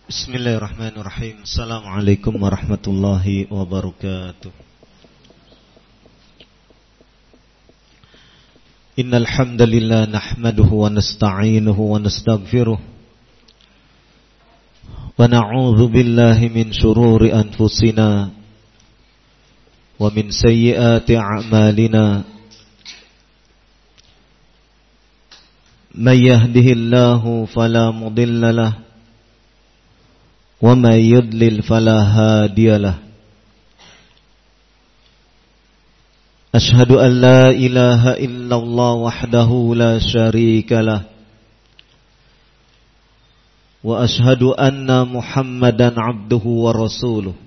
Bismillahirrahmanirrahim. Assalamualaikum warahmatullahi wabarakatuh. Innal hamdalillah nahmaduhu wa nasta'inuhu wa nastaghfiruh wa na'udzu billahi min shururi anfusina wa min sayyiati a'malina. May yahdihillahu fala mudilla lahu wa may yudlil fala hadiya lahu. Ashhadu an la ilaha illallah wahdahu la syarika lah wa ashhadu anna Muhammadan abduhu wa rasuluh.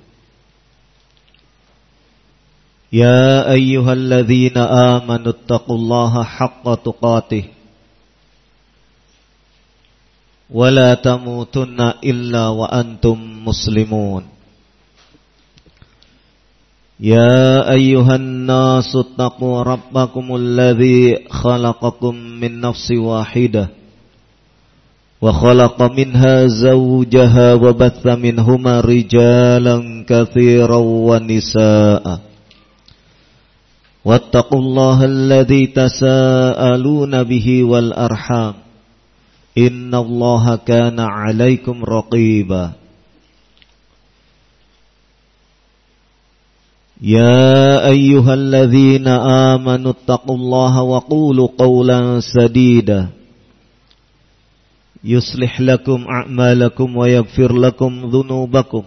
Ya ayyuhalladzina amanu taqullaha haqqa tuqatih wa la tamutunna illa wa antum muslimun. Ya ayyuhan nasu taqu rabbakumul ladzi khalaqakum min nafsin wahidah wa khalaqa minha zawjaha wa batha minhuma rijalan katsiran wa nisaa'a. Wattaqullaha alladzi tasaaluna bihi wal arham. Innallaha kana 'alaikum raqiba. Ya ayyuhalladzina amanu taqullaha wa qulu qawlan sadida yuslih lakum a'malakum wa yaghfir lakum dhunubakum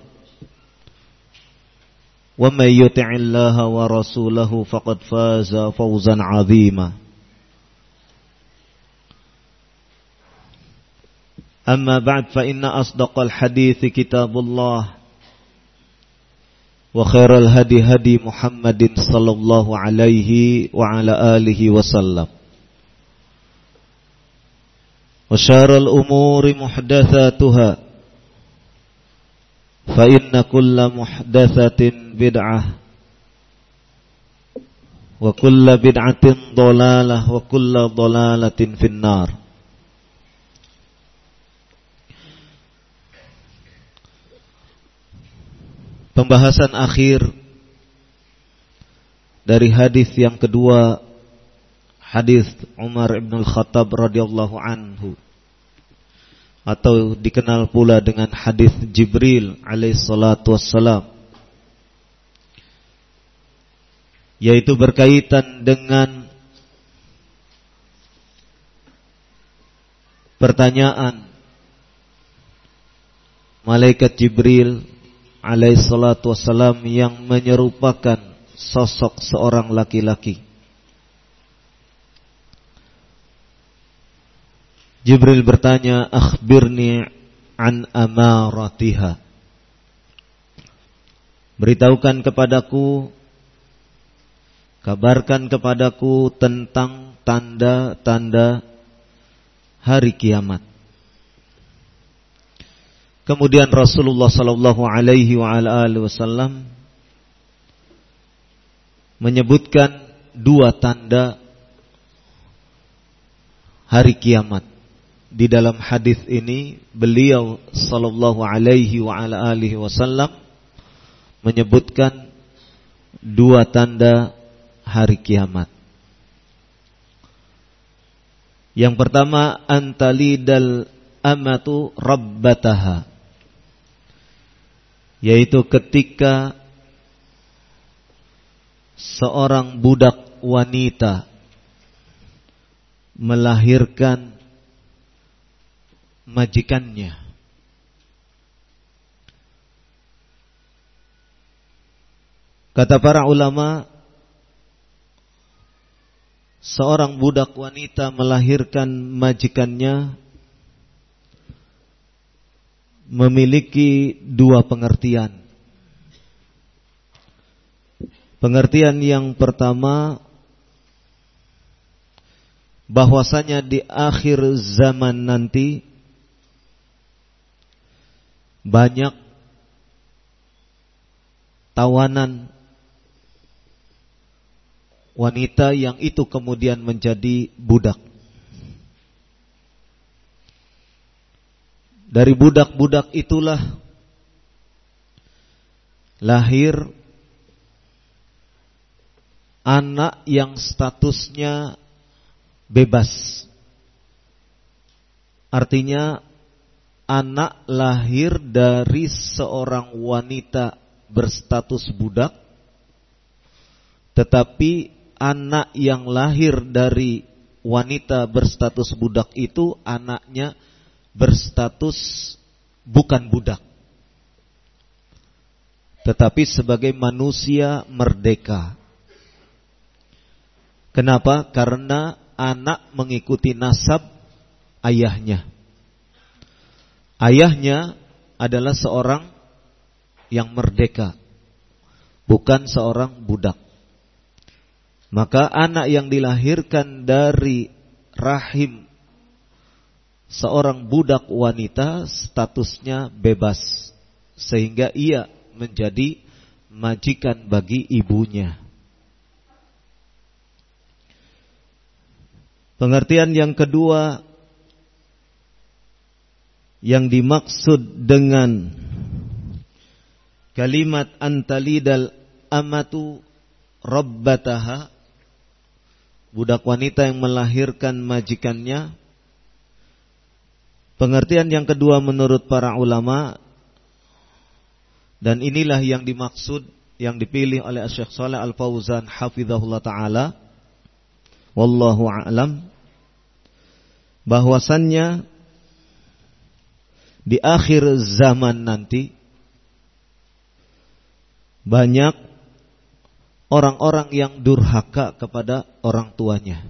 wa may yuti'illaha wa rasulahu faqad faza fawzan 'azima. Amma ba'd fa inna asdaqal hadithi kitabullah wa khairal hadi hadi Muhammadin sallallahu alaihi wa ala alihi wasallam wa syarrul umuri muhdatsatuha fa inna kulla muhdatsatin bid'ah wa kulla bid'atin dhalalah wa kulla dhalalatin finnar. Pembahasan akhir dari hadis yang kedua, hadis Umar ibn al-Khattab radhiyallahu anhu, atau dikenal pula dengan hadis Jibril alaihi salatu wassalam, yaitu berkaitan dengan pertanyaan malaikat Jibril alaihi salatu wassalam yang menyerupakan sosok seorang laki-laki. Jibril bertanya, akhbirni an amaratiha. Beritahukan kepadaku, kabarkan kepadaku tentang tanda-tanda hari kiamat. Kemudian Rasulullah sallallahu alaihi wa ala alihi wasallam menyebutkan dua tanda hari kiamat. Di dalam hadis ini beliau sallallahu alaihi wa ala alihi wasallam menyebutkan dua tanda hari kiamat. Yang pertama, antalidal amatu rabbataha, yaitu ketika seorang budak wanita melahirkan majikannya. Kata para ulama, seorang budak wanita melahirkan majikannya memiliki dua pengertian. Pengertian yang pertama, bahwasanya di akhir zaman nanti banyak tawanan wanita yang itu kemudian menjadi budak. Dari budak-budak itulah lahir anak yang statusnya bebas. Artinya anak lahir dari seorang wanita berstatus budak, tetapi anak yang lahir dari wanita berstatus budak itu anaknya berstatus bukan budak, tetapi sebagai manusia merdeka. Kenapa? Karena anak mengikuti nasab ayahnya. Ayahnya adalah seorang yang merdeka, bukan seorang budak. Maka anak yang dilahirkan dari rahim seorang budak wanita statusnya bebas, sehingga ia menjadi majikan bagi ibunya. Pengertian yang kedua yang dimaksud dengan kalimat antalidal amatu rabbataha, budak wanita yang melahirkan majikannya. Pengertian yang kedua menurut para ulama, dan inilah yang dimaksud, yang dipilih oleh Syekh Shalih Al-Fauzan hafizahullah ta'ala, wallahu a'lam, bahwasannya di akhir zaman nanti banyak orang-orang yang durhaka kepada orang tuanya.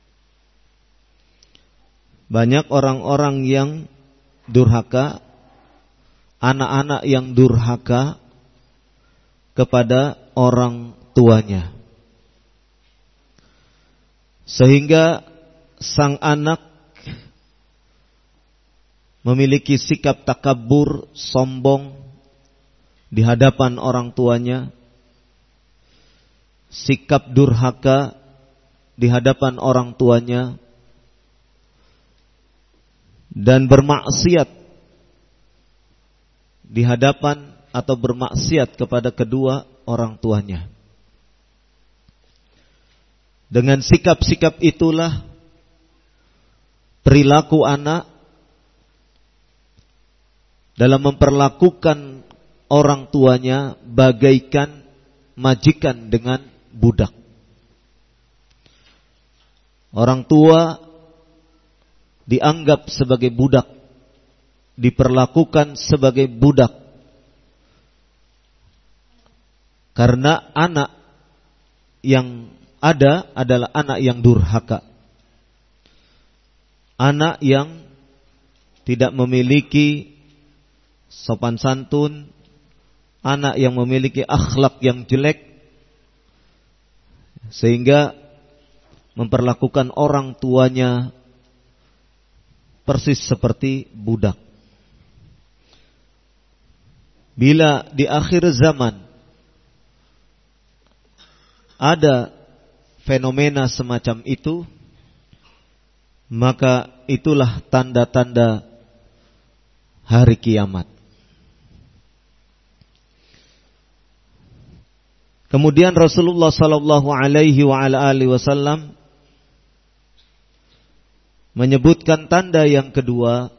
Banyak orang-orang yang durhaka, anak-anak yang durhaka kepada orang tuanya. Sehingga sang anak memiliki sikap takabur, sombong di hadapan orang tuanya, sikap durhaka di hadapan orang tuanya, dan bermaksiat di hadapan atau bermaksiat kepada kedua orang tuanya. Dengan sikap-sikap itulah perilaku anak dalam memperlakukan orang tuanya bagaikan majikan dengan budak. Orang tua dianggap sebagai budak, diperlakukan sebagai budak, karena anak yang ada adalah anak yang durhaka, anak yang tidak memiliki sopan santun, anak yang memiliki akhlak yang jelek, sehingga memperlakukan orang tuanya persis seperti budak. Bila di akhir zaman ada fenomena semacam itu, maka itulah tanda-tanda hari kiamat. Kemudian Rasulullah sallallahu alaihi wa ala alihi wasallam menyebutkan tanda yang kedua.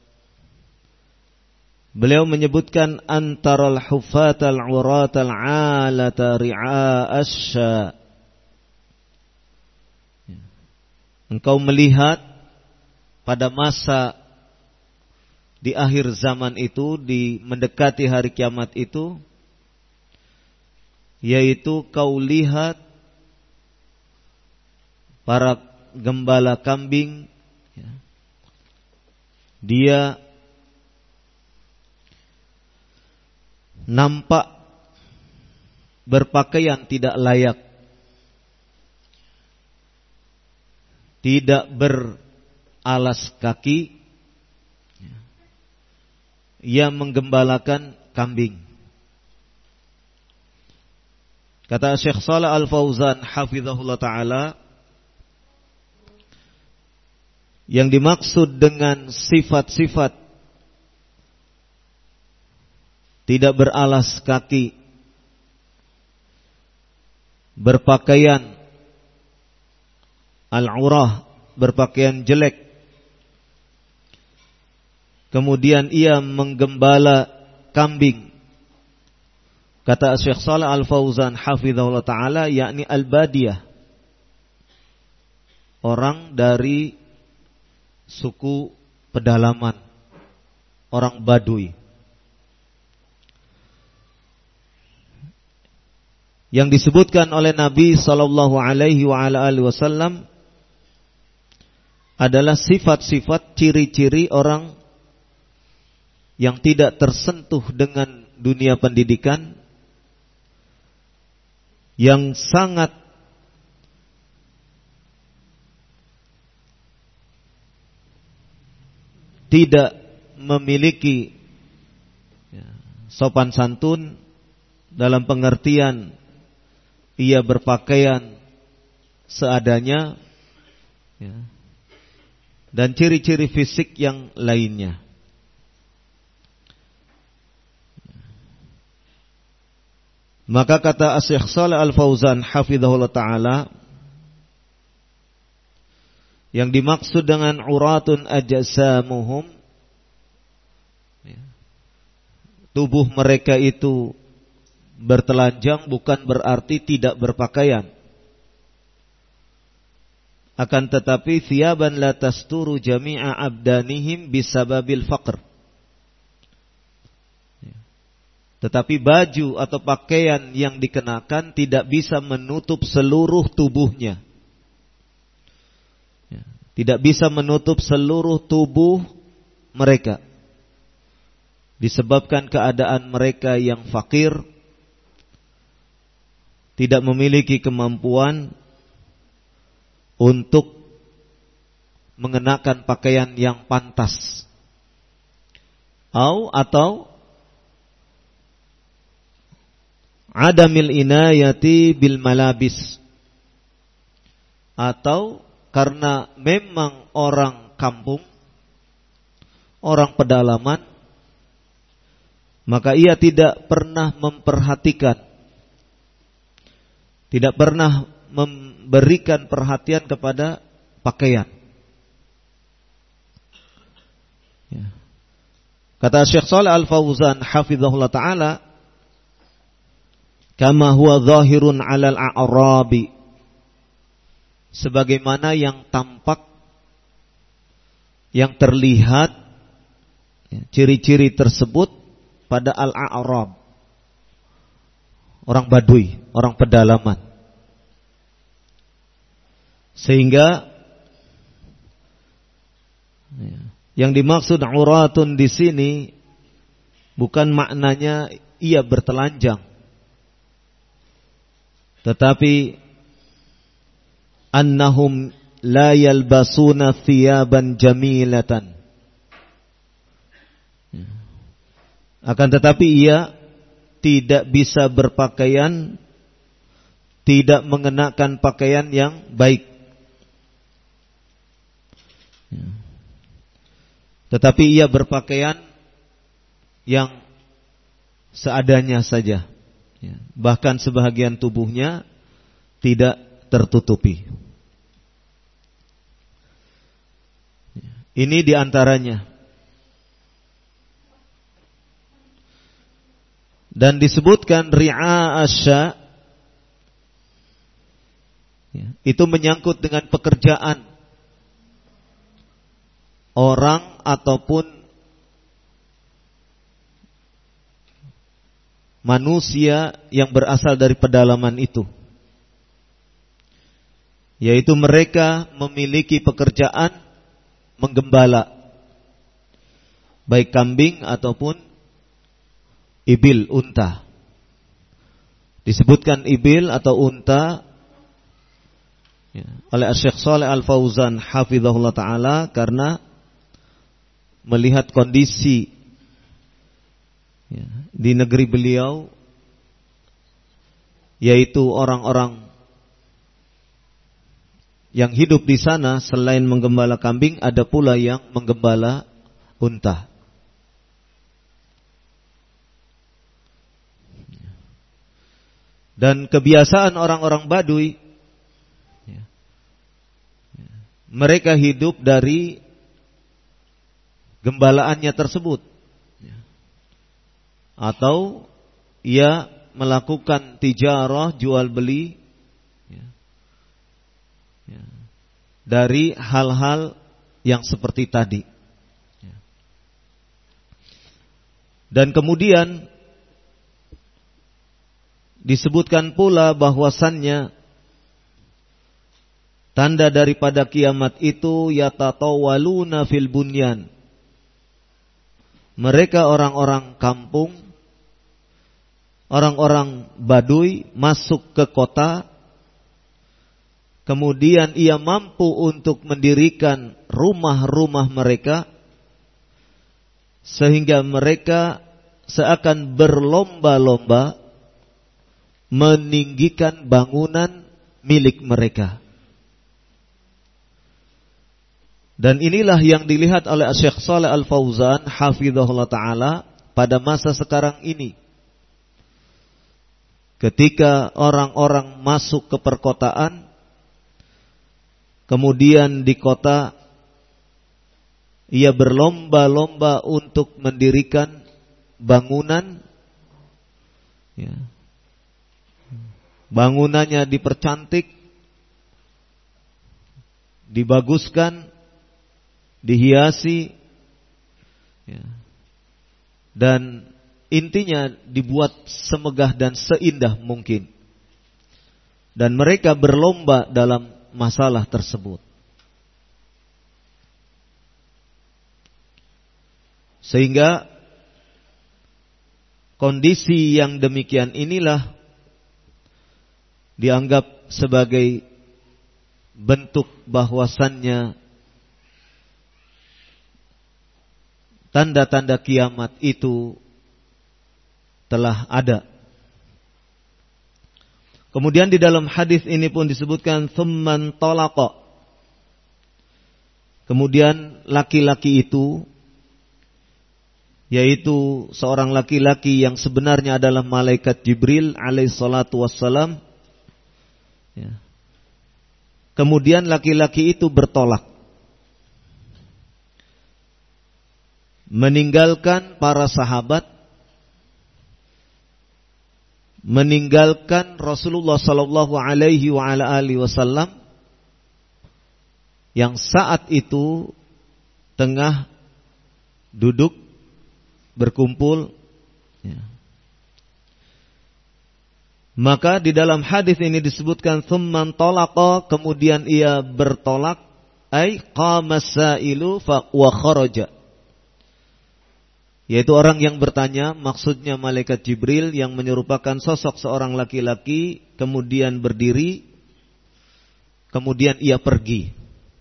Beliau menyebutkan antaral hufatal uratal alata ri'a asya. Engkau melihat pada masa di akhir zaman itu, di mendekati hari kiamat itu, yaitu kau lihat para gembala kambing, dia nampak berpakaian tidak layak, tidak beralas kaki, ia menggembalakan kambing. Kata Syekh Shalih Al-Fauzan hafizahullah ta'ala, yang dimaksud dengan sifat-sifat tidak beralas kaki, berpakaian al-urah, berpakaian jelek, kemudian ia menggembala kambing. Kata Syekh Shalih Al-Fauzan hafizahullah ta'ala, yakni al-badiyah, orang dari suku pedalaman, orang Badui. Yang disebutkan oleh Nabi sallallahu alaihi wasallam adalah sifat-sifat ciri-ciri orang yang tidak tersentuh dengan dunia pendidikan, yang sangat tidak memiliki sopan santun dalam pengertian ia berpakaian seadanya, dan ciri-ciri fisik yang lainnya. Maka kata Syekh Shalih Al-Fauzan hafizahullah ta'ala, yang dimaksud dengan uratun ajsamuhum, tubuh mereka itu bertelanjang, bukan berarti tidak berpakaian. Akan tetapi thiyaban la tasturu jami'a abdanihim bisababil faqr. Tetapi baju atau pakaian yang dikenakan tidak bisa menutup seluruh tubuhnya. Tidak bisa menutup seluruh tubuh mereka, disebabkan keadaan mereka yang fakir, tidak memiliki kemampuan untuk mengenakan pakaian yang pantas, atau adamil inayati bil malabis, atau karena memang orang kampung, orang pedalaman, maka ia tidak pernah memperhatikan, tidak pernah memberikan perhatian kepada pakaian. Kata Syekh Shalih Al-Fauzan hafizahullah ta'ala, kama huwa zahirun 'alal a'rabi, sebagaimana yang tampak, yang terlihat ciri-ciri tersebut pada al-a'rab, orang Badui, orang pedalaman. Sehingga yang dimaksud uratun di sini bukan maknanya ia bertelanjang, tetapi annahum la yalbasuna thiyaban jamilatan. Akan tetapi ia tidak bisa berpakaian, tidak mengenakan pakaian yang baik, tetapi ia berpakaian yang seadanya saja, bahkan sebahagian tubuhnya tidak tertutupi. Ini diantaranya. Dan disebutkan ri'a asya, itu menyangkut dengan pekerjaan orang ataupun manusia yang berasal dari pedalaman itu, yaitu mereka memiliki pekerjaan menggembala, baik kambing ataupun ibil, unta. Disebutkan ibil atau unta oleh Syekh Shalih Al-Fauzan hafizahullah ta'ala karena melihat kondisi di negeri beliau, yaitu orang-orang yang hidup di sana selain menggembala kambing, ada pula yang menggembala unta. Dan kebiasaan orang-orang Baduy, mereka hidup dari gembalaannya tersebut, atau ia melakukan tijarah, jual beli dari hal-hal yang seperti tadi. Dan kemudian disebutkan pula bahwasannya tanda daripada kiamat itu yatatawaluna fil bunyan. Mereka orang-orang kampung, orang-orang Baduy masuk ke kota, kemudian ia mampu untuk mendirikan rumah-rumah mereka, sehingga mereka seakan berlomba-lomba meninggikan bangunan milik mereka. Dan inilah yang dilihat oleh Syekh Shalih Al-Fauzan hafizahullah ta'ala pada masa sekarang ini. Ketika orang-orang masuk ke perkotaan, kemudian di kota ia berlomba-lomba untuk mendirikan bangunan, bangunannya dipercantik, dibaguskan, dihiasi, dan intinya dibuat semegah dan seindah mungkin. Dan mereka berlomba dalam masalah tersebut. Sehingga kondisi yang demikian inilah dianggap sebagai bentuk bahwasannya tanda-tanda kiamat itu telah ada. Kemudian di dalam hadis ini pun disebutkan tsumman talaqa. Kemudian laki-laki itu, yaitu seorang laki-laki yang sebenarnya adalah malaikat Jibril alaihi salatu wassalam, kemudian laki-laki itu bertolak, meninggalkan para sahabat, meninggalkan Rasulullah sallallahu alaihi wa ala alihi wasallam yang saat itu tengah duduk berkumpul. Maka di dalam hadis ini disebutkan tsumman talaqa, kemudian ia bertolak, ai qama sailu fa wa kharaja. Yaitu orang yang bertanya, maksudnya malaikat Jibril yang menyerupakan sosok seorang laki-laki, kemudian berdiri, kemudian ia pergi.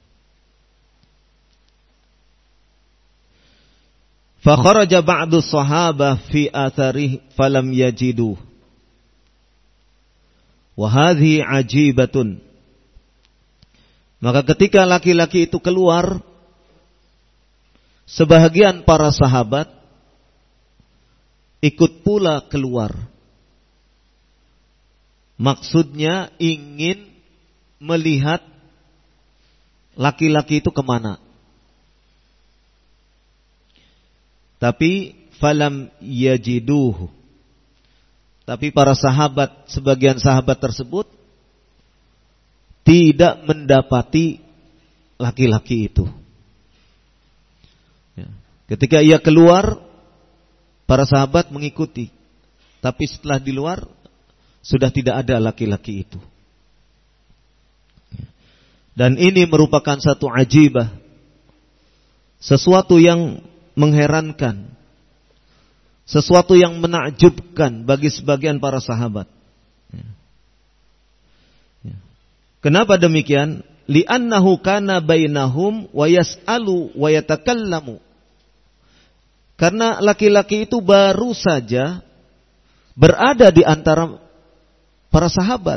Fa kharaja ba'du sahabah fi atharihi falam yajidu. Wa hadhihi ajibatun. Maka ketika laki-laki itu keluar, sebahagian para sahabat ikut pula keluar. Maksudnya ingin melihat laki-laki itu kemana. Tapi falam yajiduhu. Tapi para sahabat, sebagian sahabat tersebut tidak mendapati laki-laki itu. Ketika ia keluar, para sahabat mengikuti. Tapi setelah di luar, sudah tidak ada laki-laki itu. Dan ini merupakan satu ajibah, sesuatu yang mengherankan, sesuatu yang menakjubkan bagi sebagian para sahabat. Kenapa demikian? Li'annahu kana bainahum wa yas'alu wa yatakallamu. Karena laki-laki itu baru saja berada di antara para sahabat.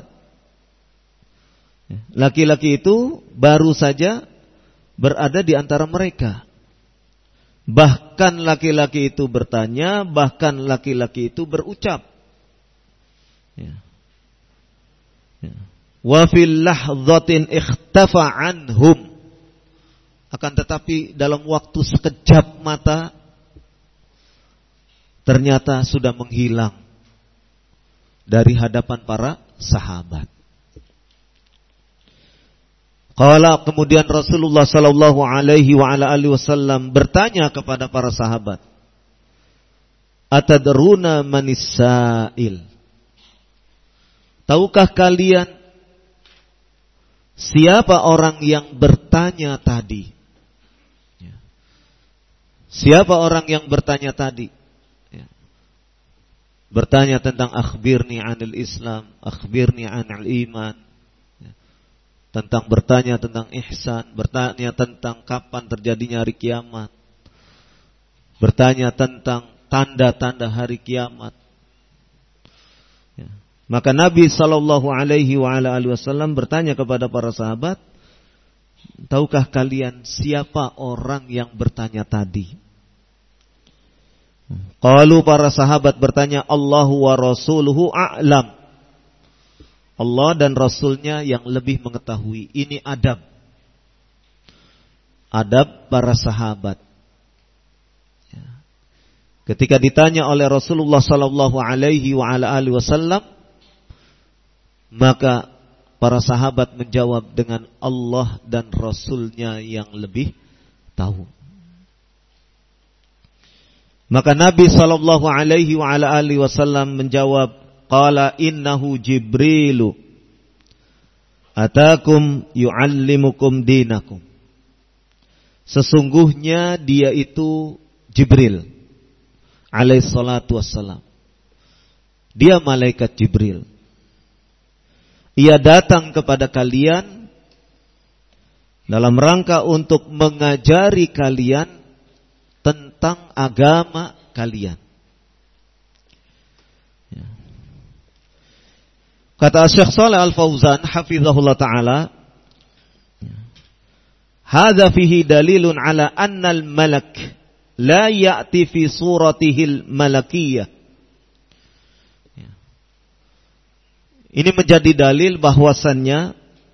Laki-laki itu baru saja berada di antara mereka. Bahkan laki-laki itu bertanya, bahkan laki-laki itu berucap. Wa fil lahdhatin ikhtafa anhum. Akan tetapi dalam waktu sekejap mata ternyata sudah menghilang dari hadapan para sahabat. Qala, kemudian Rasulullah sallallahu alaihi wa ala alihi wasallam bertanya kepada para sahabat, atadruna manis sa'il? Tahukah kalian siapa orang yang bertanya tadi? Siapa orang yang bertanya tadi? Bertanya tentang akhbirni anil Islam, akhbirni anil iman. Tentang bertanya tentang ihsan, bertanya tentang kapan terjadinya hari kiamat, bertanya tentang tanda-tanda hari kiamat. Maka Nabi sallallahu alaihi wa ala alihi wasallam bertanya kepada para sahabat, tahukah kalian siapa orang yang bertanya tadi? Qalu, para sahabat bertanya, Allahu wa rasuluhu a'lam. Allah dan Rasulnya yang lebih mengetahui. Ini adab. Adab para sahabat. Ketika ditanya oleh Rasulullah sallallahu alaihi wa ala alihi wasallam, maka para sahabat menjawab dengan Allah dan Rasulnya yang lebih tahu. Maka Nabi sallallahu alaihi wa ala alihi wasallam menjawab, qala innahu Jibrilu atakum yu'allimukum dinakum. Sesungguhnya dia itu Jibril alaihi salatu wassalam. Dia malaikat Jibril. Ia datang kepada kalian dalam rangka untuk mengajari kalian tentang agama kalian. Kata Syekh Shalih Al-Fauzan hafizahullah ta'ala, hadza fihi dalilun ala anna al-malak la ya'ti fi suratihil malakiyah. Ini menjadi dalil bahwasannya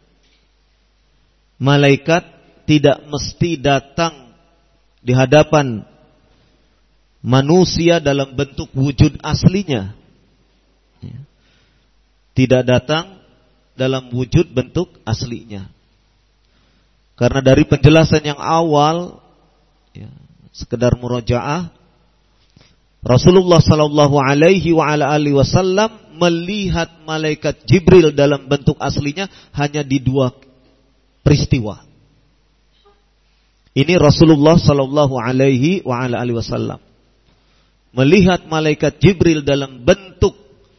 malaikat tidak mesti datang di hadapan manusia dalam bentuk wujud aslinya. Tidak datang dalam wujud bentuk aslinya. Karena dari penjelasan yang awal, sekedar murojaah, Rasulullah sallallahu alaihi wa ala alihi wasallam melihat malaikat Jibril dalam bentuk aslinya hanya di dua peristiwa. Ini Rasulullah sallallahu alaihi wa ala alihi wasallam melihat malaikat Jibril dalam bentuk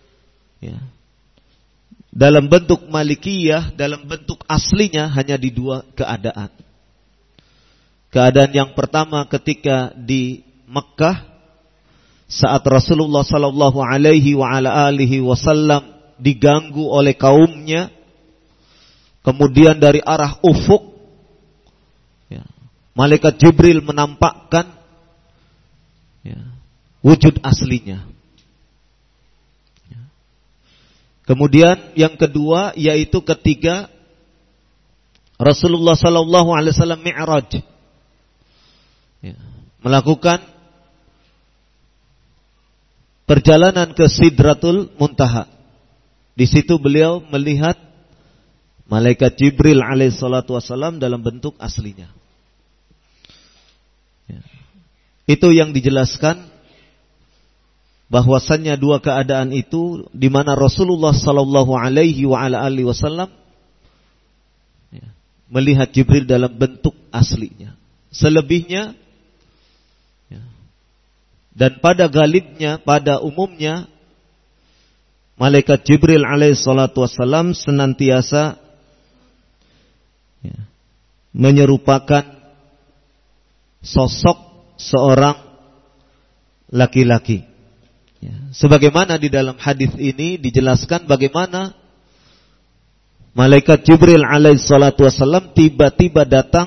dalam bentuk malikiyah, dalam bentuk aslinya hanya di dua keadaan. Keadaan yang pertama ketika di Mekah saat Rasulullah sallallahu alaihi wa ala alihi wasallam diganggu oleh kaumnya, kemudian dari arah ufuk malaikat Jibril menampakkan wujud aslinya. Kemudian yang kedua yaitu ketika Rasulullah sallallahu alaihi wasallam mi'raj, melakukan perjalanan ke Sidratul Muntaha. Di situ beliau melihat malaikat Jibril alaihi salatu wasallam dalam bentuk aslinya. Itu yang dijelaskan bahwasannya dua keadaan itu di mana Rasulullah sallallahu alaihi wa ala alihi wasallam melihat Jibril dalam bentuk aslinya. Selebihnya dan pada galibnya, pada umumnya malaikat Jibril alaihi salatu wasallam senantiasa menyerupakan sosok seorang laki-laki. Sebagaimana di dalam hadis ini dijelaskan bagaimana malaikat Jibril alaihi salatu wasallam tiba-tiba datang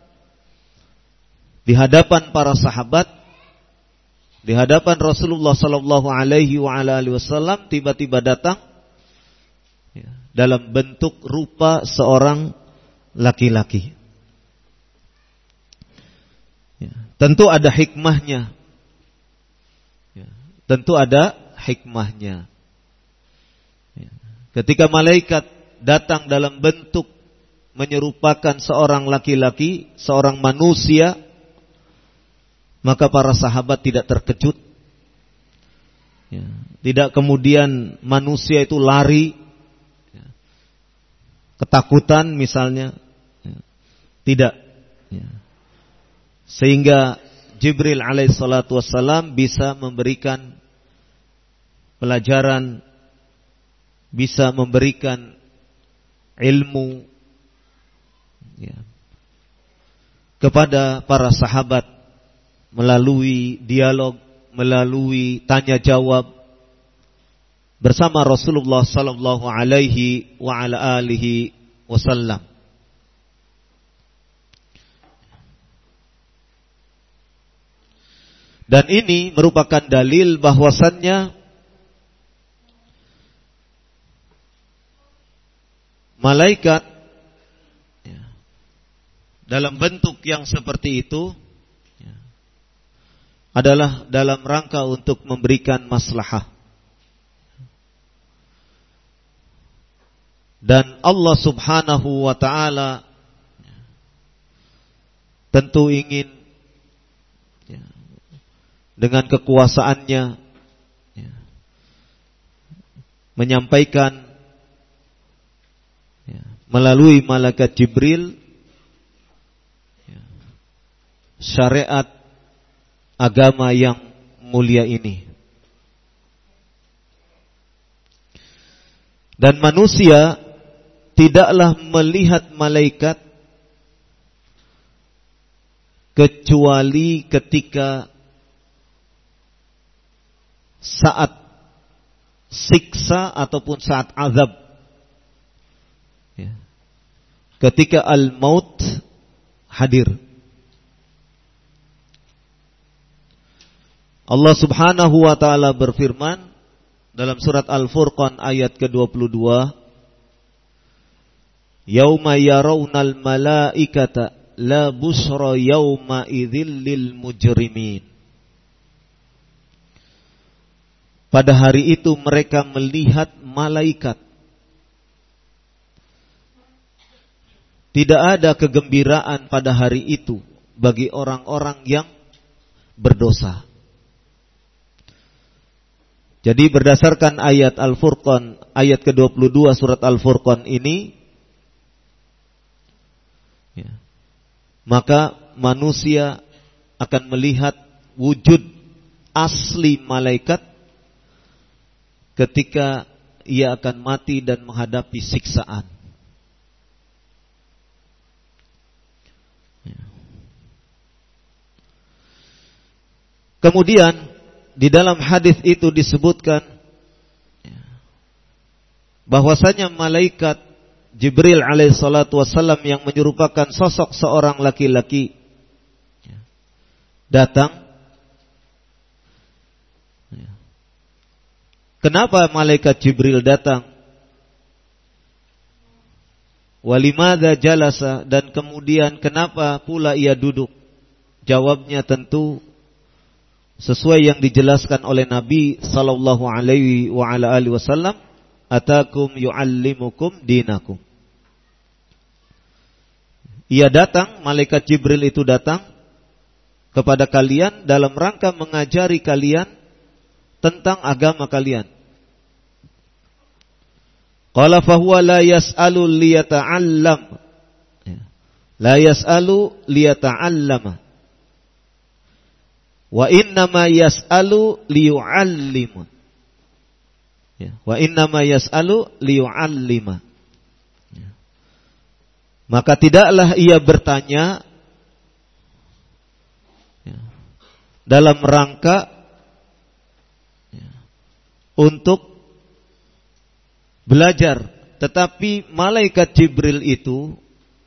di hadapan para sahabat, di hadapan Rasulullah sallallahu alaihi wa ala alihi wasallam, tiba-tiba datang dalam bentuk rupa seorang laki-laki. Ya, tentu ada hikmahnya. Ya, tentu ada hikmahnya. Ya, ketika malaikat datang dalam bentuk menyerupakan seorang laki-laki, seorang manusia, maka para sahabat tidak terkejut. Ya, tidak kemudian manusia itu lari, ya, ketakutan misalnya, ya, tidak. Ya. Sehingga Jibril alaihissalatu wassalam bisa memberikan pelajaran, bisa memberikan ilmu, ya, kepada para sahabat melalui dialog, melalui tanya jawab bersama Rasulullah sallallahu alaihi wa ala alihi wasallam. Dan ini merupakan dalil bahwasannya malaikat dalam bentuk yang seperti itu adalah dalam rangka untuk memberikan maslahah. Dan Allah subhanahu wa ta'ala tentu ingin dengan kekuasaannya menyampaikan melalui malaikat Jibril syariat agama yang mulia ini. Dan manusia tidaklah melihat malaikat kecuali ketika saat siksa ataupun saat azab, ya, ketika al-maut hadir. Allah subhanahu wa ta'ala berfirman dalam surat Al-Furqan ayat ke-22, Yauma yarawnal malaikata la busra yauma idzil lil mujrimin. Pada hari itu mereka melihat malaikat. Tidak ada kegembiraan pada hari itu bagi orang-orang yang berdosa. Jadi berdasarkan ayat Al-Furqan, ayat ke-22 surat Al-Furqan ini, ya, maka manusia akan melihat wujud asli malaikat ketika ia akan mati dan menghadapi siksaan. Ya. Kemudian di dalam hadis itu disebutkan bahwasanya malaikat Jibril alaihissalatu wassalam yang menyerupakan sosok seorang laki-laki datang. Kenapa malaikat Jibril datang? Walimadza jalasa, dan kemudian kenapa pula ia duduk? Jawabnya tentu sesuai yang dijelaskan oleh Nabi sallallahu alaihi wa ala alihi wasallam, atakum yuallimukum dinakum. Ia datang, malaikat Jibril itu datang kepada kalian dalam rangka mengajari kalian tentang agama kalian. Qala fahuwa la yas'alu liyata'allam. La yas'alu liyata'allama. Wa innama yas'alu liyu'allima. Wa innama yas'alu liyu'allima. Maka tidaklah ia bertanya dalam rangka untuk belajar, tetapi malaikat Jibril itu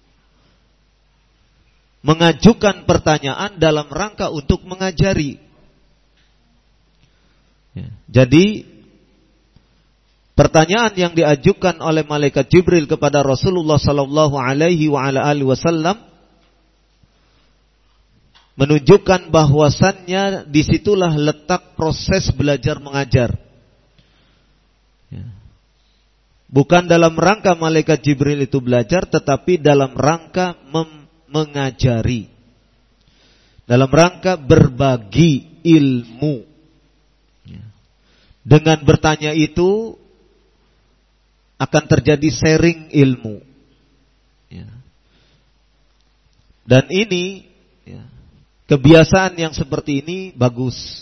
mengajukan pertanyaan dalam rangka untuk mengajari. Jadi pertanyaan yang diajukan oleh malaikat Jibril kepada Rasulullah sallallahu alaihi wasallam menunjukkan bahwasannya disitulah letak proses belajar mengajar. Bukan dalam rangka malaikat Jibril itu belajar, tetapi dalam rangka mengajari, dalam rangka berbagi ilmu. Dengan bertanya itu akan terjadi sharing ilmu. Dan ini kebiasaan yang seperti ini bagus.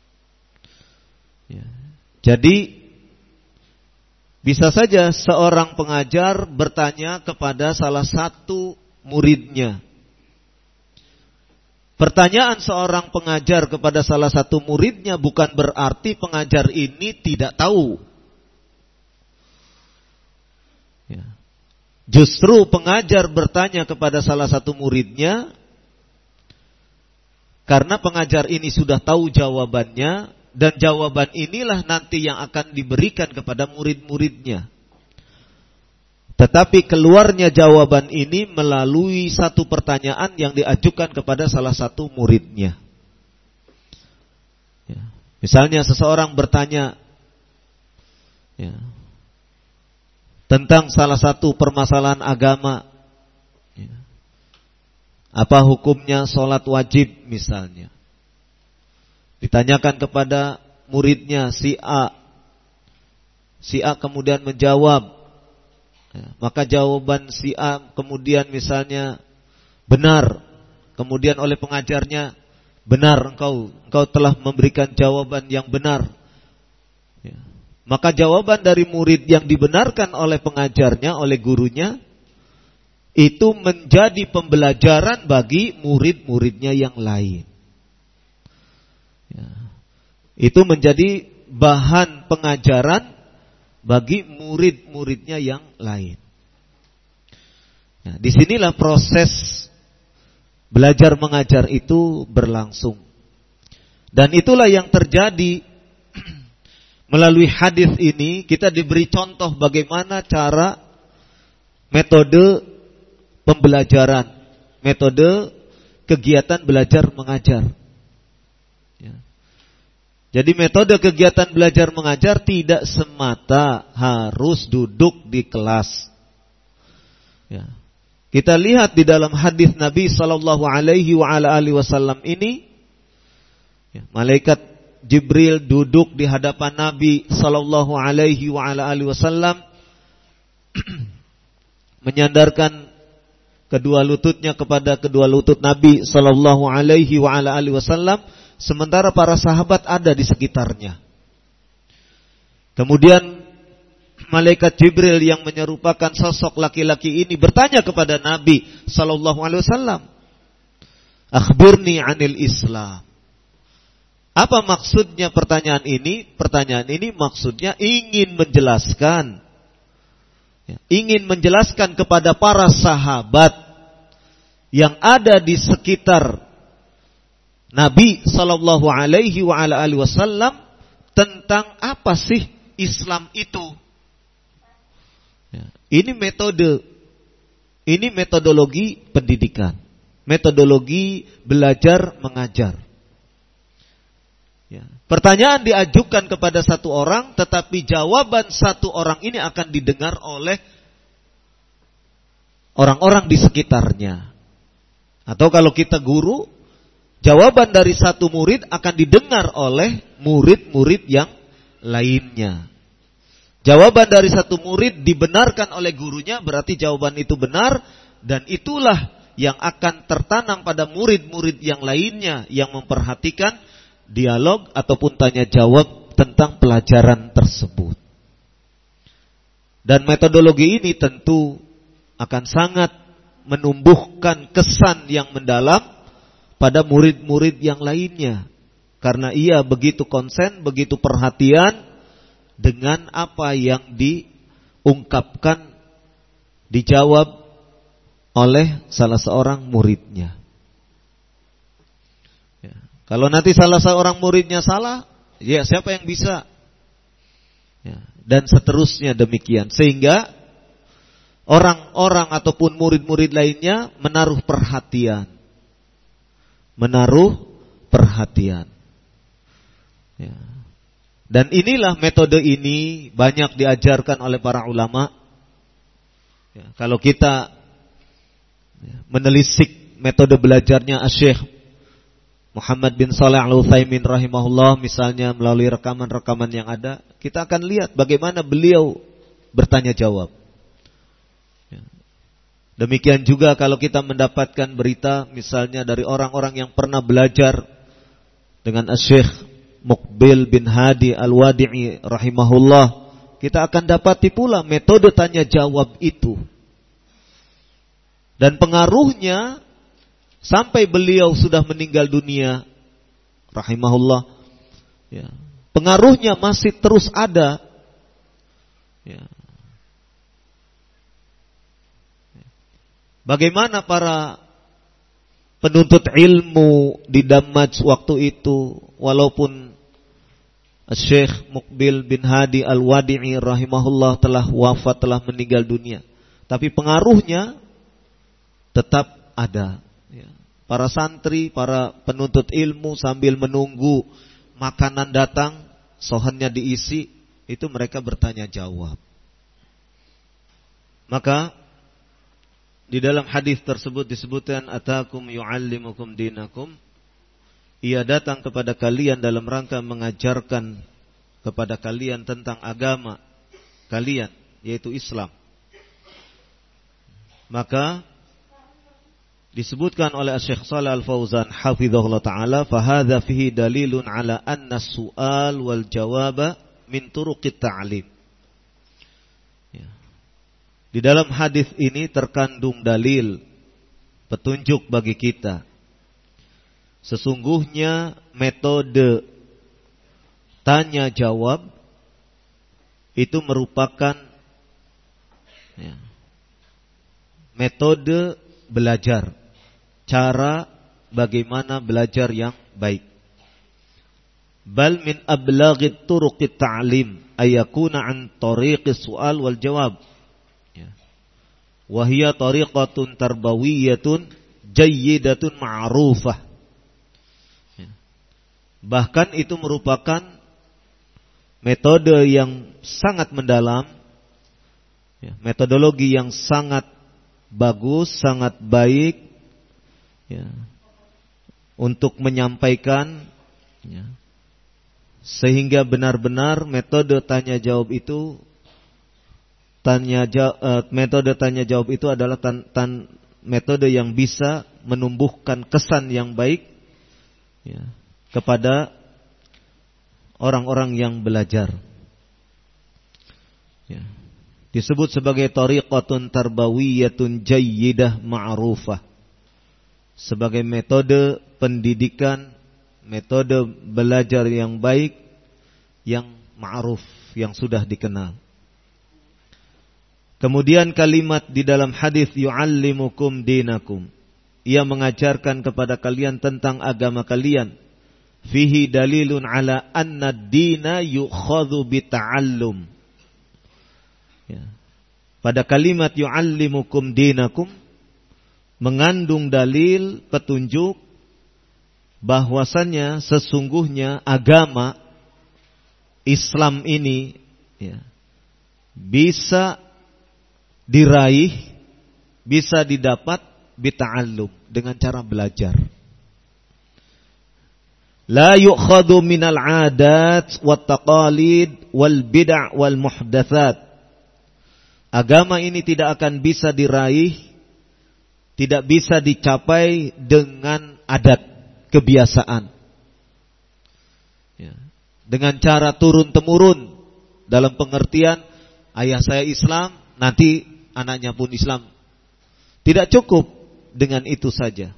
Jadi bisa saja seorang pengajar bertanya kepada salah satu muridnya. Pertanyaan seorang pengajar kepada salah satu muridnya bukan berarti pengajar ini tidak tahu. Justru pengajar bertanya kepada salah satu muridnya karena pengajar ini sudah tahu jawabannya, dan jawaban inilah nanti yang akan diberikan kepada murid-muridnya. Tetapi keluarnya jawaban ini melalui satu pertanyaan yang diajukan kepada salah satu muridnya. Misalnya seseorang bertanya tentang salah satu permasalahan agama. Apa hukumnya sholat wajib misalnya. Ditanyakan kepada muridnya si A. Si A kemudian menjawab. Maka jawaban si A kemudian misalnya benar. Kemudian oleh pengajarnya, benar engkau telah memberikan jawaban yang benar. Maka jawaban dari murid yang dibenarkan oleh pengajarnya, oleh gurunya, itu menjadi pembelajaran bagi murid-muridnya yang lain. Itu menjadi bahan pengajaran bagi murid-muridnya yang lain. Disinilah proses belajar mengajar itu berlangsung. Dan itulah yang terjadi melalui hadis ini. Kita diberi contoh bagaimana cara metode pembelajaran, metode kegiatan belajar mengajar. Jadi metode kegiatan belajar mengajar tidak semata harus duduk di kelas. Kita lihat di dalam hadis Nabi sallallahu alaihi wasallam ini, malaikat Jibril duduk di hadapan Nabi sallallahu alaihi wasallam, menyandarkan kedua lututnya kepada kedua lutut Nabi sallallahu alaihi wasallam. Sementara para sahabat ada di sekitarnya. Kemudian malaikat Jibril yang menyerupakan sosok laki-laki ini bertanya kepada Nabi sallallahu alaihi wasallam, "Akhbirni 'anil Islam." Apa maksudnya pertanyaan ini? Pertanyaan ini maksudnya ingin menjelaskan kepada para sahabat yang ada di sekitar Nabi sallallahu alaihi wasallam tentang apa sih Islam itu. Ini metodologi pendidikan, metodologi belajar mengajar. Pertanyaan diajukan kepada satu orang, tetapi jawaban satu orang ini akan didengar oleh orang-orang di sekitarnya. Atau kalau kita guru, jawaban dari satu murid akan didengar oleh murid-murid yang lainnya. Jawaban dari satu murid dibenarkan oleh gurunya, berarti jawaban itu benar, dan itulah yang akan tertanam pada murid-murid yang lainnya yang memperhatikan dialog ataupun tanya jawab tentang pelajaran tersebut. Dan metodologi ini tentu akan sangat menumbuhkan kesan yang mendalam pada murid-murid yang lainnya, karena ia begitu konsen, begitu perhatian dengan apa yang diungkapkan, dijawab oleh salah seorang muridnya. Kalau nanti salah seorang muridnya salah, ya siapa yang bisa? dan seterusnya demikian, sehingga orang-orang ataupun murid-murid lainnya menaruh perhatian. Ya. Dan inilah metode ini banyak diajarkan oleh para ulama. Ya, kalau kita menelisik metode belajarnya Syekh Muhammad bin Shalih Al-Utsaimin rahimahullah, misalnya melalui rekaman-rekaman yang ada, kita akan lihat bagaimana beliau bertanya jawab. Ya. Demikian juga kalau kita mendapatkan berita misalnya dari orang-orang yang pernah belajar dengan Syekh Muqbil bin Hadi Al-Wadi'i rahimahullah, kita akan dapati pula metode tanya jawab itu. Dan pengaruhnya sampai beliau sudah meninggal dunia rahimahullah, ya, pengaruhnya masih terus ada. Ya. Bagaimana para penuntut ilmu di Damaj waktu itu, walaupun Syekh Muqbil bin Hadi Al-Wadi'i rahimahullah telah wafat, telah meninggal dunia, tapi pengaruhnya tetap ada. Ya. Para santri, para penuntut ilmu sambil menunggu makanan datang, sohannya diisi, itu mereka bertanya jawab. Maka di dalam hadis tersebut disebutkan atakum yu'allimukum dinakum, ia datang kepada kalian dalam rangka mengajarkan kepada kalian tentang agama kalian, yaitu Islam. Maka disebutkan oleh Syekh Shalih Al-Fauzan hafizahullah taala, fa hadza fihi dalilun ala anna as-su'al wal jawaba min turuqit ta'lim. Ya. Di dalam hadis ini terkandung dalil, petunjuk bagi kita. Sesungguhnya metode tanya jawab itu merupakan metode belajar, cara bagaimana belajar yang baik. Bal min ablaghit turuqit ta'lim ayakuna an tariqis su'al wal jawab. Wa hiya tariqatun tarbawiyatun jayyidatun ma'rufah. Bahkan itu merupakan metode yang sangat mendalam, metodologi yang sangat bagus, sangat baik, untuk menyampaikan, sehingga benar-benar metode tanya jawab itu adalah metode yang bisa menumbuhkan kesan yang baik kepada orang-orang yang belajar. Disebut sebagai tariqatun tarbawiyatun jayyidah ma'rufah, sebagai metode pendidikan, metode belajar yang baik, yang ma'ruf, yang sudah dikenal. Kemudian kalimat di dalam hadis yu'allimukum dinakum, ia mengajarkan kepada kalian tentang agama kalian. Fihi dalilun ala anna ad-dina yu'khadhu bita'allum. Pada kalimat yu'allimukum dinakum mengandung dalil, petunjuk bahwasannya sesungguhnya agama Islam ini bisa diraih, bisa didapat bita'allum, dengan cara belajar. La yu'khadhu minal 'adat wat taqalid wal bid'ah wal muhdatsat. Agama ini tidak akan bisa diraih, tidak bisa dicapai dengan adat, kebiasaan. Dengan cara turun-temurun, dalam pengertian ayah saya Islam, nanti anaknya pun Islam. Tidak cukup dengan itu saja.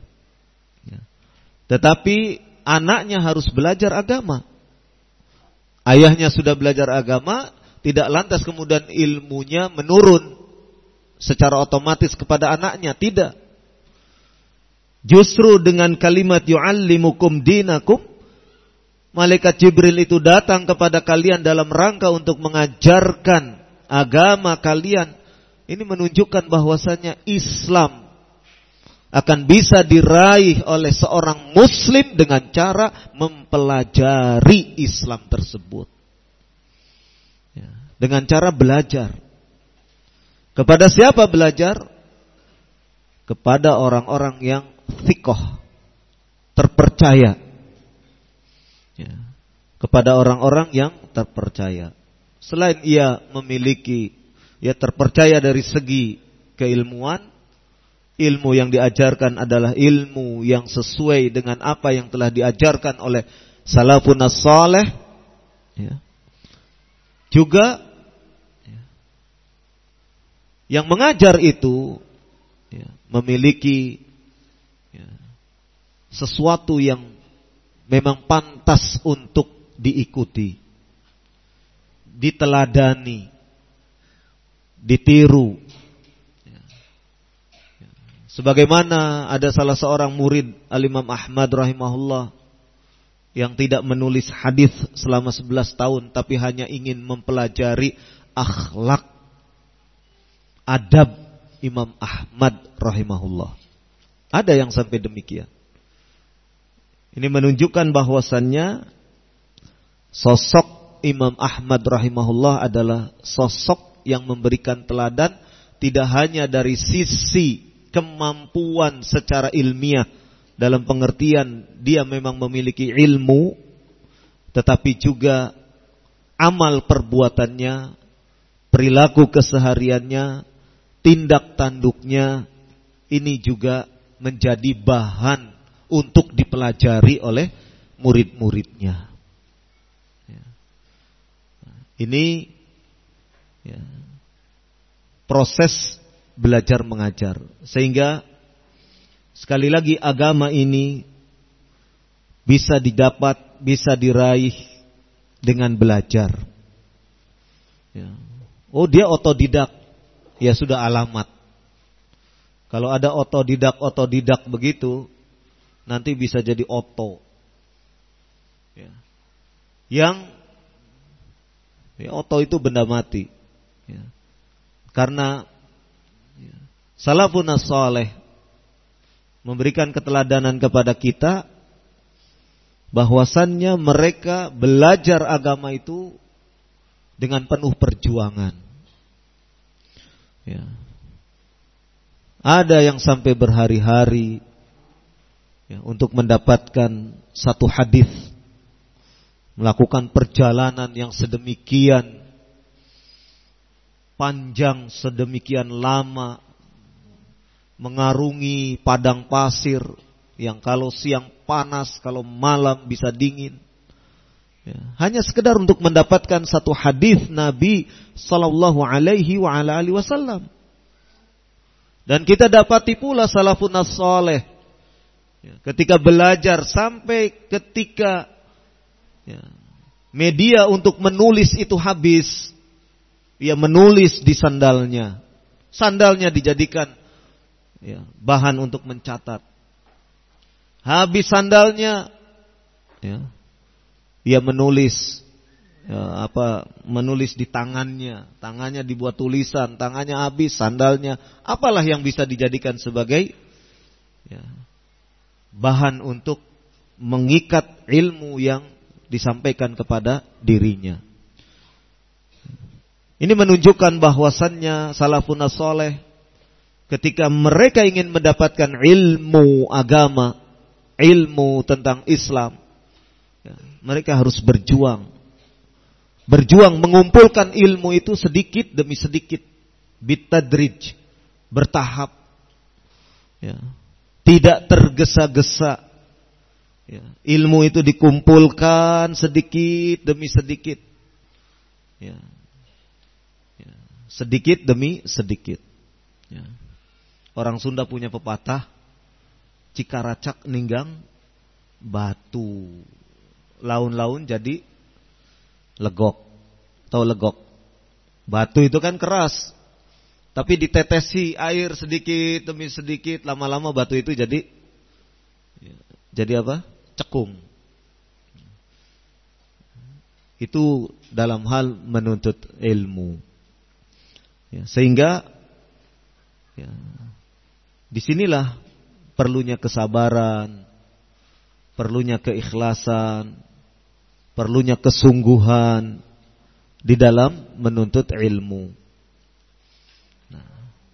Tetapi anaknya harus belajar agama. Ayahnya sudah belajar agama, tidak lantas kemudian ilmunya menurun secara otomatis kepada anaknya, tidak. Justru dengan kalimat yu'allimukum dinakum, malaikat Jibril itu datang kepada kalian dalam rangka untuk mengajarkan agama kalian, ini menunjukkan bahwasanya Islam akan bisa diraih oleh seorang muslim dengan cara mempelajari Islam tersebut. Dengan cara belajar. Kepada siapa belajar? Kepada orang-orang yang thiqah, terpercaya. Kepada orang-orang yang terpercaya. Selain ia memiliki, ia terpercaya dari segi keilmuan, ilmu yang diajarkan adalah ilmu yang sesuai dengan apa yang telah diajarkan oleh salafun as-salih. Juga yang mengajar itu memiliki sesuatu yang memang pantas untuk diikuti, diteladani, ditiru. Sebagaimana ada salah seorang murid Al-Imam Ahmad rahimahullah yang tidak menulis hadis selama 11 tahun, tapi hanya ingin mempelajari akhlak, adab Imam Ahmad rahimahullah. Ada yang sampai demikian. Ini menunjukkan bahwasannya sosok Imam Ahmad rahimahullah adalah sosok yang memberikan teladan tidak hanya dari sisi kemampuan secara ilmiah, dalam pengertian dia memang memiliki ilmu, tetapi juga amal perbuatannya, perilaku kesehariannya, tindak tanduknya, ini juga menjadi bahan untuk dipelajari oleh murid-muridnya. Ini proses belajar mengajar. Sehingga sekali lagi agama ini bisa didapat, bisa diraih dengan belajar. Oh, dia otodidak. Ya sudah alamat. Kalau ada otodidak begitu, nanti bisa jadi oto. Yang oto itu benda mati. Karena salafun as-salih memberikan keteladanan kepada kita bahwasannya mereka belajar agama itu dengan penuh perjuangan. Ada yang sampai berhari-hari untuk mendapatkan satu hadis, melakukan perjalanan yang sedemikian panjang, sedemikian lama, mengarungi padang pasir yang kalau siang panas, kalau malam bisa dingin. Hanya sekedar untuk mendapatkan satu hadis Nabi sallallahu alaihi wasallam. Dan kita dapati pula salafun as-salih ketika belajar sampai ketika media untuk menulis itu habis, ia menulis di sandalnya. Sandalnya dijadikan bahan untuk mencatat. Habis sandalnya, ia menulis menulis di tangannya. Tangannya dibuat tulisan, tangannya habis, sandalnya. Apalah yang bisa dijadikan sebagai bahan untuk mengikat ilmu yang disampaikan kepada dirinya. Ini menunjukkan bahwasannya salafun as-salih ketika mereka ingin mendapatkan ilmu agama, ilmu tentang Islam, mereka harus berjuang. Berjuang mengumpulkan ilmu itu sedikit demi sedikit, bitadrij, bertahap, tidak tergesa-gesa. Ilmu itu dikumpulkan sedikit demi sedikit, sedikit demi sedikit. Orang Sunda punya pepatah, cikaracak ninggang batu, laun-laun jadi legok. Tahu legok? Batu itu kan keras, tapi ditetesi air sedikit demi sedikit, lama-lama batu itu jadi apa? Cekung. Itu dalam hal menuntut ilmu. Ya, sehingga ya, disinilah perlunya kesabaran, perlunya keikhlasan, perlunya kesungguhan di dalam menuntut ilmu. Nah,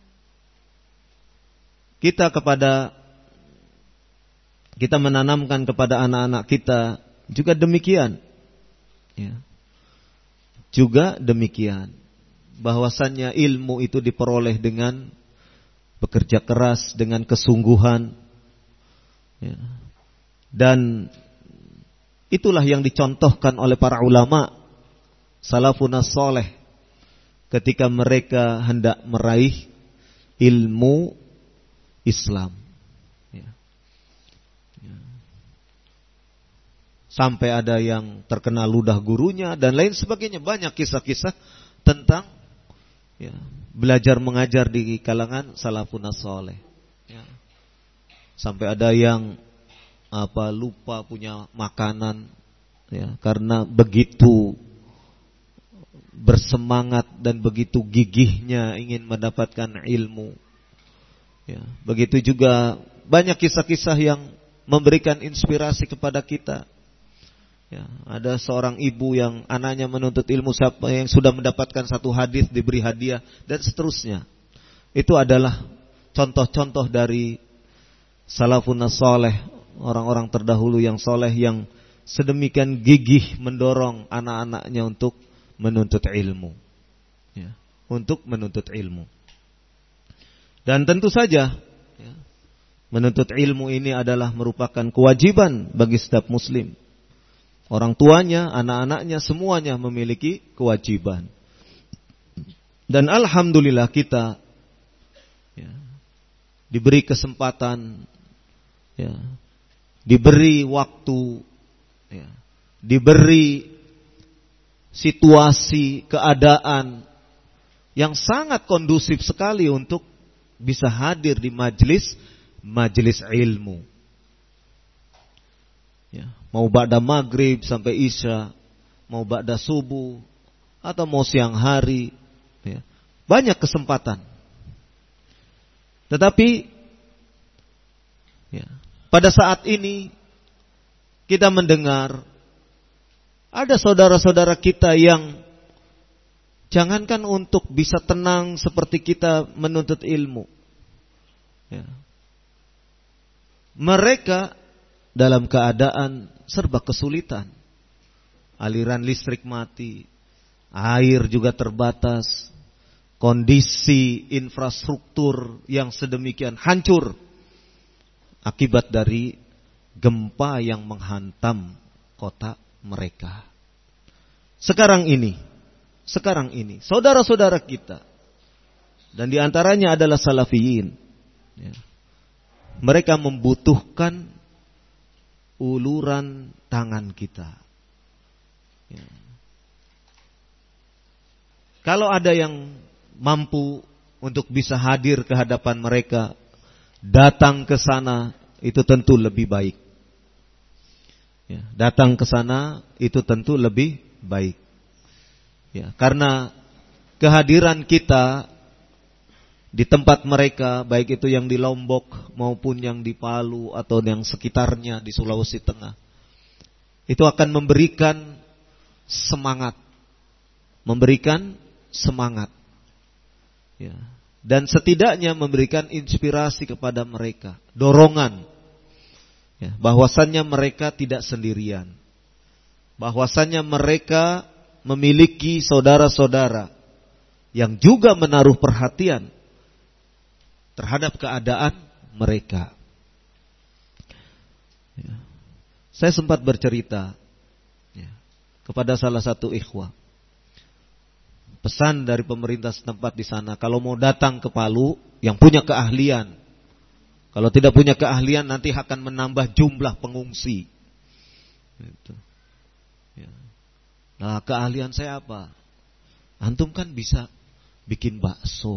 kita menanamkan kepada anak-anak kita juga demikian. Ya. Juga demikian. Bahwasannya ilmu itu diperoleh dengan bekerja keras, dengan kesungguhan. Ya. Dan itulah yang dicontohkan oleh para ulama salafun saleh ketika mereka hendak meraih ilmu Islam. Ya. Ya. Sampai ada yang terkena ludah gurunya dan lain sebagainya. Banyak kisah-kisah tentang ya, belajar mengajar di kalangan salafun saleh. Ya. Sampai ada yang lupa punya makanan ya, karena begitu bersemangat dan begitu gigihnya ingin mendapatkan ilmu ya. Begitu juga banyak kisah-kisah yang memberikan inspirasi kepada kita ya. Ada seorang ibu yang anaknya menuntut ilmu, siapa yang sudah mendapatkan satu hadis diberi hadiah dan seterusnya. Itu adalah contoh-contoh dari salafun saleh, orang-orang terdahulu yang soleh, yang sedemikian gigih mendorong anak-anaknya untuk menuntut ilmu ya, untuk menuntut ilmu. Dan tentu saja ya, menuntut ilmu ini adalah merupakan kewajiban bagi setiap muslim. Orang tuanya, anak-anaknya, semuanya memiliki kewajiban. Dan alhamdulillah kita ya, diberi kesempatan ya, diberi waktu, ya, diberi situasi, keadaan yang sangat kondusif sekali untuk bisa hadir di majelis ilmu. Ya, mau ba'da maghrib sampai isya, mau ba'da subuh, atau mau siang hari, ya, banyak kesempatan. Tetapi ya, pada saat ini kita mendengar ada saudara-saudara kita yang jangankan untuk bisa tenang seperti kita menuntut ilmu ya, mereka dalam keadaan serba kesulitan. Aliran listrik mati, air juga terbatas, kondisi infrastruktur yang sedemikian hancur akibat dari gempa yang menghantam kota mereka. Sekarang ini saudara-saudara kita, dan diantaranya adalah salafiyin ya, mereka membutuhkan uluran tangan kita ya. Kalau ada yang mampu untuk bisa hadir ke hadapan mereka, datang ke sana, itu tentu lebih baik ya, datang ke sana itu tentu lebih baik ya, karena kehadiran kita di tempat mereka, baik itu yang di Lombok maupun yang di Palu atau yang sekitarnya di Sulawesi Tengah, itu akan memberikan semangat ya, dan setidaknya memberikan inspirasi kepada mereka, dorongan ya, bahwasannya mereka tidak sendirian, bahwasannya mereka memiliki saudara-saudara yang juga menaruh perhatian terhadap keadaan mereka ya. Saya sempat bercerita ya, kepada salah satu ikhwah, pesan dari pemerintah setempat di sana, kalau mau datang ke Palu yang punya keahlian, kalau tidak punya keahlian nanti akan menambah jumlah pengungsi gitu. Ya. Nah, keahlian saya apa? Antum kan bisa bikin bakso.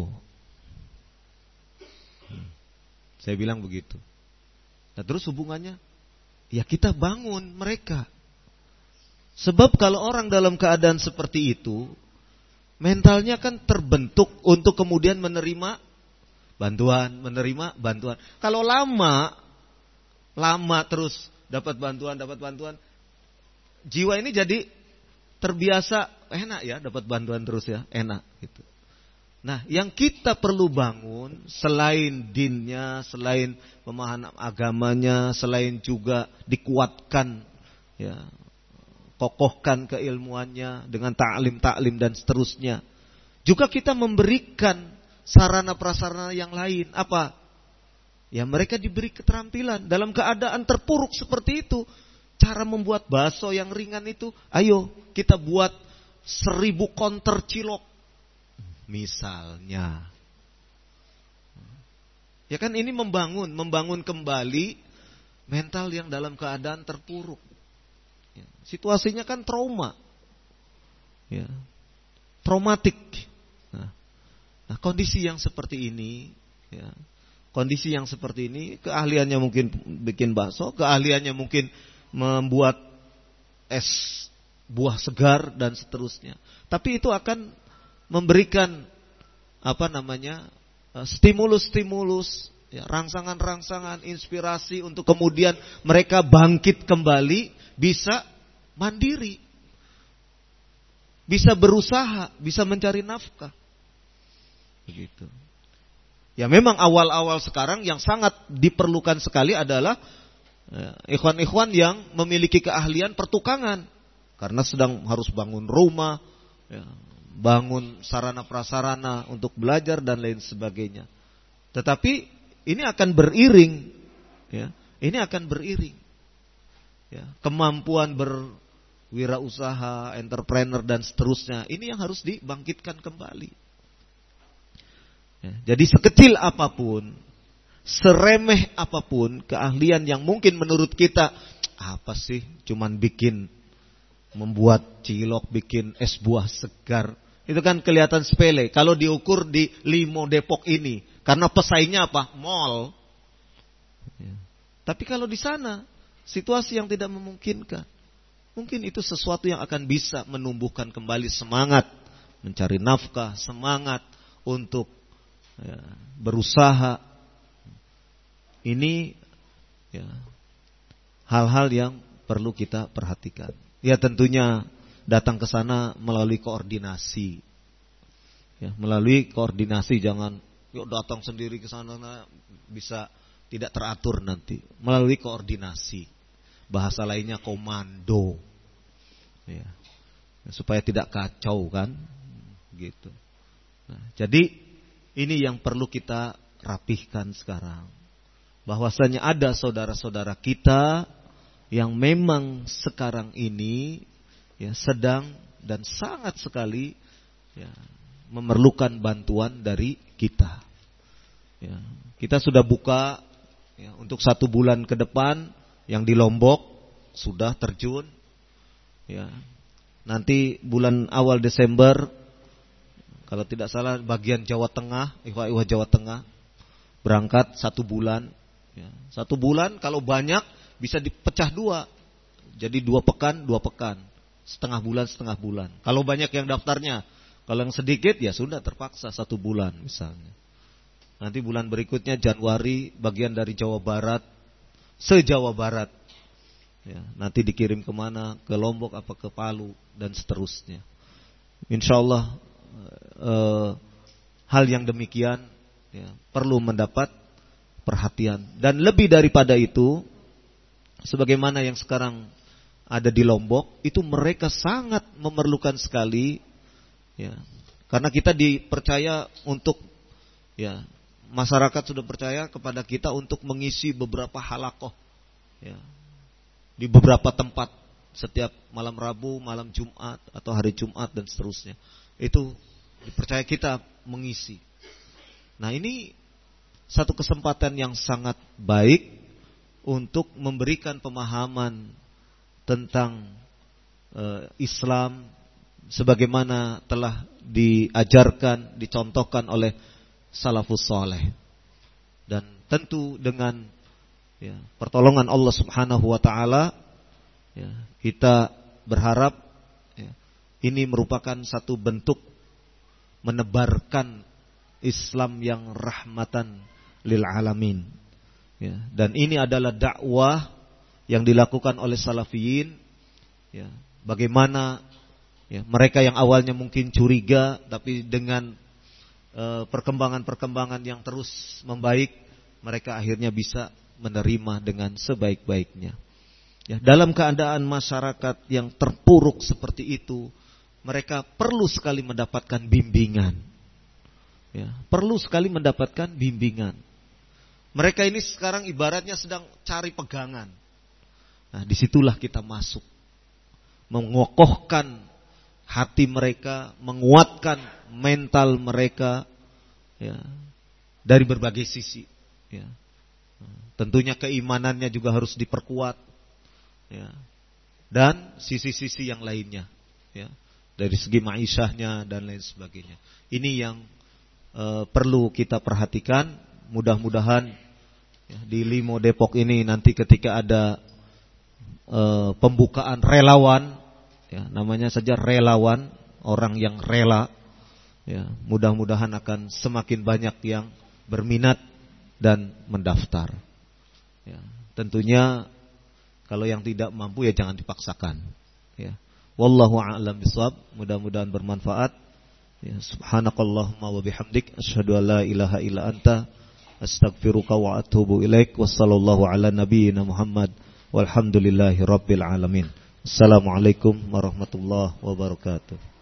Saya bilang begitu. Nah, terus hubungannya? Ya kita bangun mereka Sebab kalau orang dalam keadaan seperti itu, mentalnya kan terbentuk untuk kemudian menerima bantuan. Kalau lama terus dapat bantuan, jiwa ini jadi terbiasa, enak ya dapat bantuan terus ya, enak gitu. Nah, yang kita perlu bangun selain dinnya, selain pemahaman agamanya, selain juga dikuatkan ya, kokohkan keilmuannya dengan ta'lim dan seterusnya. Juga kita memberikan sarana prasarana yang lain. Apa? Ya, mereka diberi keterampilan dalam keadaan terpuruk seperti itu. Cara membuat bakso yang ringan itu, ayo kita buat 1000 konter cilok misalnya. Ya kan, ini membangun kembali mental yang dalam keadaan terpuruk. Ya, situasinya kan trauma. Ya, traumatik. Nah, kondisi yang seperti ini, ya, keahliannya mungkin bikin bakso, keahliannya mungkin membuat es buah segar dan seterusnya. Tapi itu akan memberikan stimulus, ya, rangsangan, inspirasi untuk kemudian mereka bangkit kembali, bisa mandiri, bisa berusaha, bisa mencari nafkah. Begitu. Ya, memang awal-awal sekarang yang sangat diperlukan sekali adalah ikhwan-ikhwan yang memiliki keahlian pertukangan, karena sedang harus bangun rumah, ya, bangun sarana prasarana untuk belajar dan lain sebagainya. Tetapi ini akan beriring, ya, ya, kemampuan berwirausaha, entrepreneur dan seterusnya, ini yang harus dibangkitkan kembali. Ya, jadi sekecil apapun, seremeh apapun keahlian yang mungkin menurut kita, apa sih, cuman membuat cilok, bikin es buah segar, itu kan kelihatan sepele kalau diukur di Limo Depok ini, karena pesaingnya apa? Mall. Ya. Tapi kalau di sana situasi yang tidak memungkinkan, mungkin itu sesuatu yang akan bisa menumbuhkan kembali semangat mencari nafkah, semangat untuk berusaha. Ini ya, hal-hal yang perlu kita perhatikan. Ya, tentunya datang ke sana melalui koordinasi. Ya, jangan yuk datang sendiri ke sana, bisa tidak teratur nanti. Melalui koordinasi. Bahasa lainnya komando. Ya, supaya tidak kacau kan, gitu. Nah, jadi ini yang perlu kita rapihkan sekarang. Bahwasanya ada saudara-saudara kita yang memang sekarang ini ya sedang dan sangat sekali ya memerlukan bantuan dari kita. Ya, kita sudah buka ya, untuk 1 bulan ke depan yang di Lombok sudah terjun. Ya, nanti bulan awal Desember, kalau tidak salah bagian Jawa Tengah, ikhwah Jawa Tengah berangkat 1 bulan. Ya, 1 bulan kalau banyak bisa dipecah 2, jadi 2 pekan, setengah bulan. Kalau banyak yang daftarnya, kalau yang sedikit ya sudah terpaksa 1 bulan misalnya. Nanti bulan berikutnya Januari bagian dari Jawa Barat, se-Jawa Barat. Ya, nanti dikirim kemana, ke Lombok apa ke Palu dan seterusnya. Insyaallah hal yang demikian ya, perlu mendapat perhatian. Dan lebih daripada itu, sebagaimana yang sekarang ada di Lombok, itu mereka sangat memerlukan sekali ya, karena kita dipercaya untuk ya, masyarakat sudah percaya kepada kita untuk mengisi beberapa halakoh ya, di beberapa tempat setiap malam Rabu, malam Jumat atau hari Jumat dan seterusnya. Itu dipercaya kita mengisi. Nah, ini satu kesempatan yang sangat baik untuk memberikan pemahaman tentang Islam sebagaimana telah diajarkan, dicontohkan oleh salafus saleh. Dan tentu dengan ya, pertolongan Allah Subhanahu wa taala ya, kita berharap ya, ini merupakan satu bentuk menebarkan Islam yang rahmatan lil alamin. Ya, dan ini adalah dakwah yang dilakukan oleh salafiyin. Ya, bagaimana ya, mereka yang awalnya mungkin curiga, tapi dengan perkembangan-perkembangan yang terus membaik, mereka akhirnya bisa menerima dengan sebaik-baiknya. Ya, dalam keadaan masyarakat yang terpuruk seperti itu, mereka perlu sekali mendapatkan bimbingan. Ya, perlu sekali mendapatkan bimbingan. Mereka ini sekarang ibaratnya sedang cari pegangan. Nah, disitulah kita masuk, mengokohkan hati mereka, menguatkan mental mereka, ya, dari berbagai sisi. Ya. Tentunya keimanannya juga harus diperkuat, ya, dan sisi-sisi yang lainnya, ya, dari segi ma'isyahnya dan lain sebagainya. Ini yang perlu kita perhatikan. Mudah-mudahan ya, di Limo Depok ini nanti ketika ada pembukaan relawan, ya, namanya saja relawan, orang yang rela, ya, mudah-mudahan akan semakin banyak yang berminat dan mendaftar. Ya, tentunya kalau yang tidak mampu ya jangan dipaksakan. Ya. Wallahu a'lam bishawab. Mudah-mudahan bermanfaat. Ya, subhanakallahumma wa bihamdik asyhadu an la ilaha illa anta astaghfiruka wa atubu ilaik. Wassallallahu ala nabiyyina Muhammad walhamdulillahi rabbil alamin. Assalamualaikum warahmatullahi wabarakatuh.